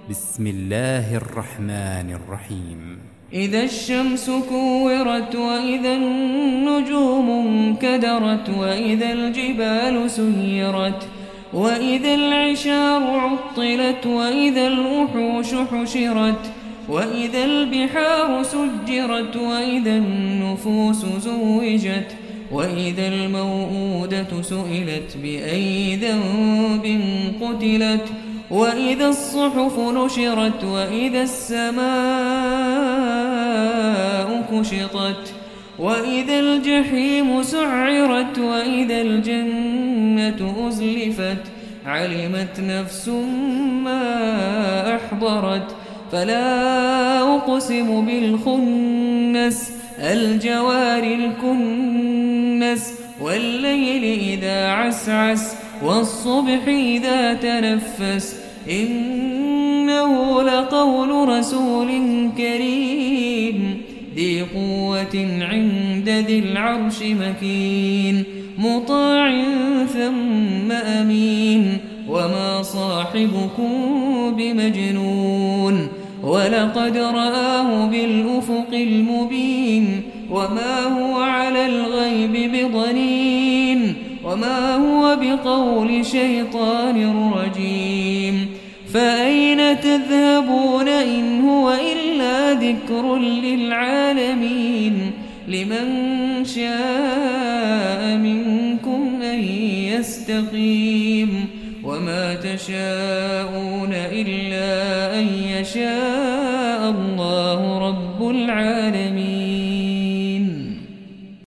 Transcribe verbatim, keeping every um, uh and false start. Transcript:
بسم الله الرحمن الرحيم. إذا الشمس كورت وإذا النجوم انكدرت وإذا الجبال سيرت وإذا العشار عطلت وإذا الوحوش حشرت وإذا البحار سجرت وإذا النفوس زوجت وإذا الموءودة سئلت بأي ذنب قتلت وإذا الصحف نشرت وإذا السماء كشطت وإذا الجحيم سعرت وإذا الجنة أزلفت علمت نفس ما أحضرت فلا أقسم بالخنس الجوار الكنس والليل إذا عسعس والصبح إذا تنفس إنه لقول رسول كريم ذي قوة عند ذي العرش مكين مطاع ثم أمين وما صاحبكم بمجنون ولقد رآه بالأفق المبين وما هو على الغيب بضنين وما هو بقول شيطان رجيم فأين تذهبون إن هو إلا ذكر للعالمين لمن شاء منكم أن يستقيم وما تشاءون إلا أن يشاء